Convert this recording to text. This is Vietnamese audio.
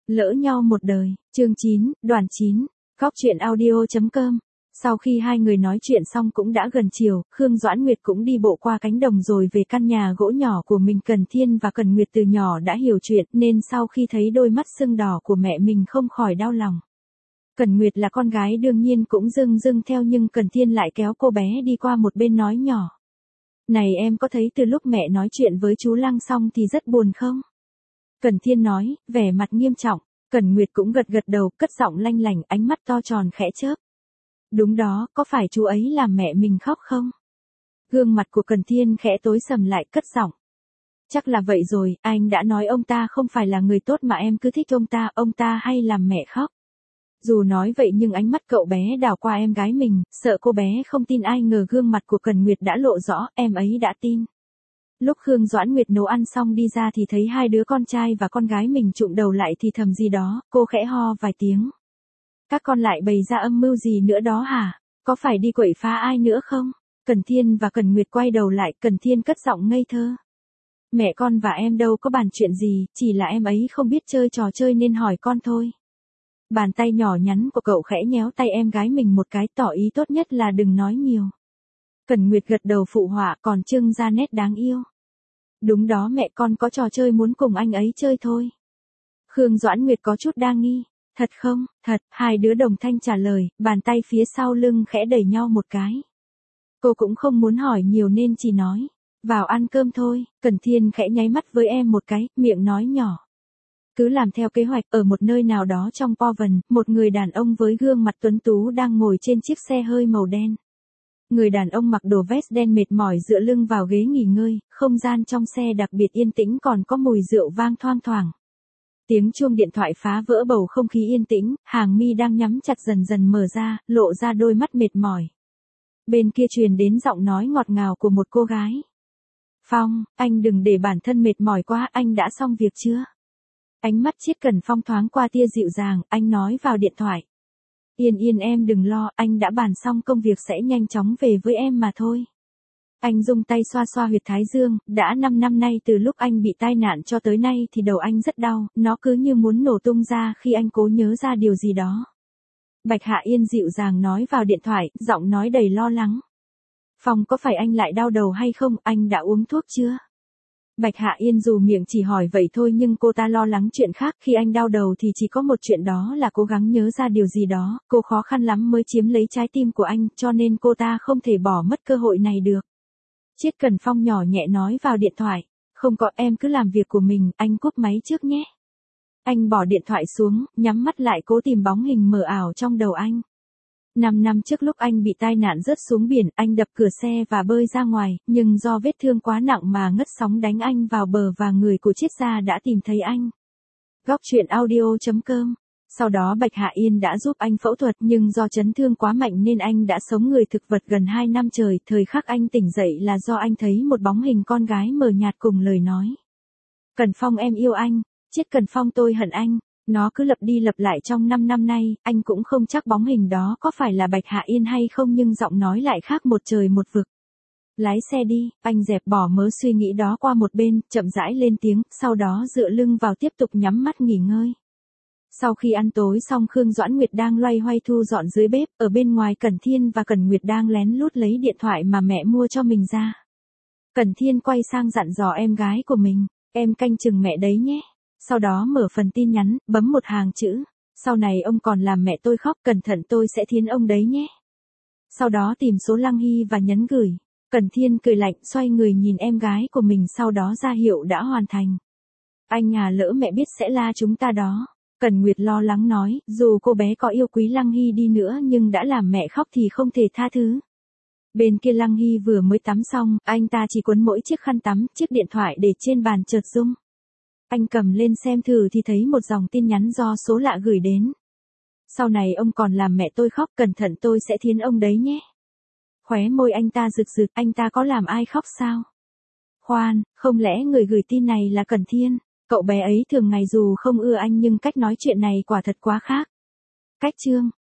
Lỡ nhau một đời, chương 9, đoạn 9, Góc truyện audio.com. Sau khi hai người nói chuyện xong cũng đã gần chiều, Khương Doãn Nguyệt cũng đi bộ qua cánh đồng rồi về căn nhà gỗ nhỏ của mình. Cần Thiên và Cần Nguyệt từ nhỏ đã hiểu chuyện nên sau khi thấy đôi mắt sưng đỏ của mẹ mình không khỏi đau lòng. Cần Nguyệt là con gái đương nhiên cũng dưng theo, nhưng Cần Thiên lại kéo cô bé đi qua một bên nói nhỏ. Này em có thấy từ lúc mẹ nói chuyện với chú Lăng xong thì rất buồn không? Cần Thiên nói, vẻ mặt nghiêm trọng. Cần Nguyệt cũng gật đầu, cất giọng lanh lảnh, ánh mắt to tròn khẽ chớp. Đúng đó, có phải chú ấy làm mẹ mình khóc không? Gương mặt của Cần Thiên khẽ tối sầm lại, cất giọng. Chắc là vậy rồi, anh đã nói ông ta không phải là người tốt mà em cứ thích ông ta hay làm mẹ khóc. Dù nói vậy nhưng ánh mắt cậu bé đảo qua em gái mình, sợ cô bé không tin, ai ngờ gương mặt của Cần Nguyệt đã lộ rõ, em ấy đã tin. Lúc Khương Doãn Nguyệt nấu ăn xong đi ra thì thấy hai đứa con trai và con gái mình chụm đầu lại thì thầm gì đó, cô khẽ ho vài tiếng. Các con lại bày ra âm mưu gì nữa đó hả? Có phải đi quậy phá ai nữa không? Cần Thiên và Cần Nguyệt quay đầu lại, Cần Thiên cất giọng ngây thơ. Mẹ con và em đâu có bàn chuyện gì, chỉ là em ấy không biết chơi trò chơi nên hỏi con thôi. Bàn tay nhỏ nhắn của cậu khẽ nhéo tay em gái mình một cái, tỏ ý tốt nhất là đừng nói nhiều. Cần Nguyệt gật đầu phụ họa, còn trưng ra nét đáng yêu. Đúng đó, mẹ con có trò chơi muốn cùng anh ấy chơi thôi. Khương Doãn Nguyệt có chút đa nghi. Thật không? Thật, hai đứa đồng thanh trả lời, bàn tay phía sau lưng khẽ đẩy nhau một cái. Cô cũng không muốn hỏi nhiều nên chỉ nói, vào ăn cơm thôi. Cần Thiên khẽ nháy mắt với em một cái, miệng nói nhỏ. Cứ làm theo kế hoạch. Ở một nơi nào đó trong Poven, một người đàn ông với gương mặt tuấn tú đang ngồi trên chiếc xe hơi màu đen. Người đàn ông mặc đồ vest đen mệt mỏi dựa lưng vào ghế nghỉ ngơi, không gian trong xe đặc biệt yên tĩnh, còn có mùi rượu vang thoang thoảng. Tiếng chuông điện thoại phá vỡ bầu không khí yên tĩnh, hàng mi đang nhắm chặt dần dần mở ra, lộ ra đôi mắt mệt mỏi. Bên kia truyền đến giọng nói ngọt ngào của một cô gái. Phong, anh đừng để bản thân mệt mỏi quá, anh đã xong việc chưa? Ánh mắt Chiết Cần Phong thoáng qua tia dịu dàng, anh nói vào điện thoại. Yên em đừng lo, anh đã bàn xong công việc sẽ nhanh chóng về với em mà thôi. Anh dùng tay xoa huyệt thái dương, đã 5 năm nay từ lúc anh bị tai nạn cho tới nay thì đầu anh rất đau, nó cứ như muốn nổ tung ra khi anh cố nhớ ra điều gì đó. Bạch Hạ Yên dịu dàng nói vào điện thoại, giọng nói đầy lo lắng. Phong, có phải anh lại đau đầu hay không, anh đã uống thuốc chưa? Bạch Hạ Yên dù miệng chỉ hỏi vậy thôi nhưng cô ta lo lắng chuyện khác. Khi anh đau đầu thì chỉ có một chuyện, đó là cố gắng nhớ ra điều gì đó. Cô khó khăn lắm mới chiếm lấy trái tim của anh, cho nên cô ta không thể bỏ mất cơ hội này được. Chiết Cần Phong nhỏ nhẹ nói vào điện thoại. Không có, em cứ làm việc của mình, anh cúp máy trước nhé. Anh bỏ điện thoại xuống, nhắm mắt lại cố tìm bóng hình mờ ảo trong đầu anh. 5 năm trước lúc anh bị tai nạn rớt xuống biển, anh đập cửa xe và bơi ra ngoài, nhưng do vết thương quá nặng mà ngất sóng đánh anh vào bờ và người của triết gia đã tìm thấy anh. Góc truyện audio.com. Sau đó Bạch Hạ Yên đã giúp anh phẫu thuật nhưng do chấn thương quá mạnh nên anh đã sống người thực vật gần 2 năm trời. Thời khắc anh tỉnh dậy là do anh thấy một bóng hình con gái mờ nhạt cùng lời nói. Cần Phong, em yêu anh. Chiết Cần Phong, tôi hận anh. Nó cứ lặp đi lặp lại trong 5 năm nay, anh cũng không chắc bóng hình đó có phải là Bạch Hạ Yên hay không, nhưng giọng nói lại khác một trời một vực. Lái xe đi, anh dẹp bỏ mớ suy nghĩ đó qua một bên, chậm rãi lên tiếng, sau đó dựa lưng vào tiếp tục nhắm mắt nghỉ ngơi. Sau khi ăn tối xong, Khương Doãn Nguyệt đang loay hoay thu dọn dưới bếp, ở bên ngoài Cần Thiên và Cần Nguyệt đang lén lút lấy điện thoại mà mẹ mua cho mình ra. Cần Thiên quay sang dặn dò em gái của mình, em canh chừng mẹ đấy nhé. Sau đó mở phần tin nhắn, bấm một hàng chữ. Sau này ông còn làm mẹ tôi khóc, cẩn thận tôi sẽ thiến ông đấy nhé. Sau đó tìm số Lăng Hy và nhấn gửi. Cần Thiên cười lạnh, xoay người nhìn em gái của mình, sau đó ra hiệu đã hoàn thành. Anh à, lỡ mẹ biết sẽ la chúng ta đó. Cần Nguyệt lo lắng nói, dù cô bé có yêu quý Lăng Hy đi nữa nhưng đã làm mẹ khóc thì không thể tha thứ. Bên kia Lăng Hy vừa mới tắm xong, anh ta chỉ quấn mỗi chiếc khăn tắm, chiếc điện thoại để trên bàn chợt rung. Anh cầm lên xem thử thì thấy một dòng tin nhắn do số lạ gửi đến. Sau này ông còn làm mẹ tôi khóc, cẩn thận tôi sẽ thiến ông đấy nhé. Khóe môi anh ta rực rực, anh ta có làm ai khóc sao? Khoan, không lẽ người gửi tin này là Cần Thiên? Cậu bé ấy thường ngày dù không ưa anh nhưng cách nói chuyện này quả thật quá khác. Cách chương.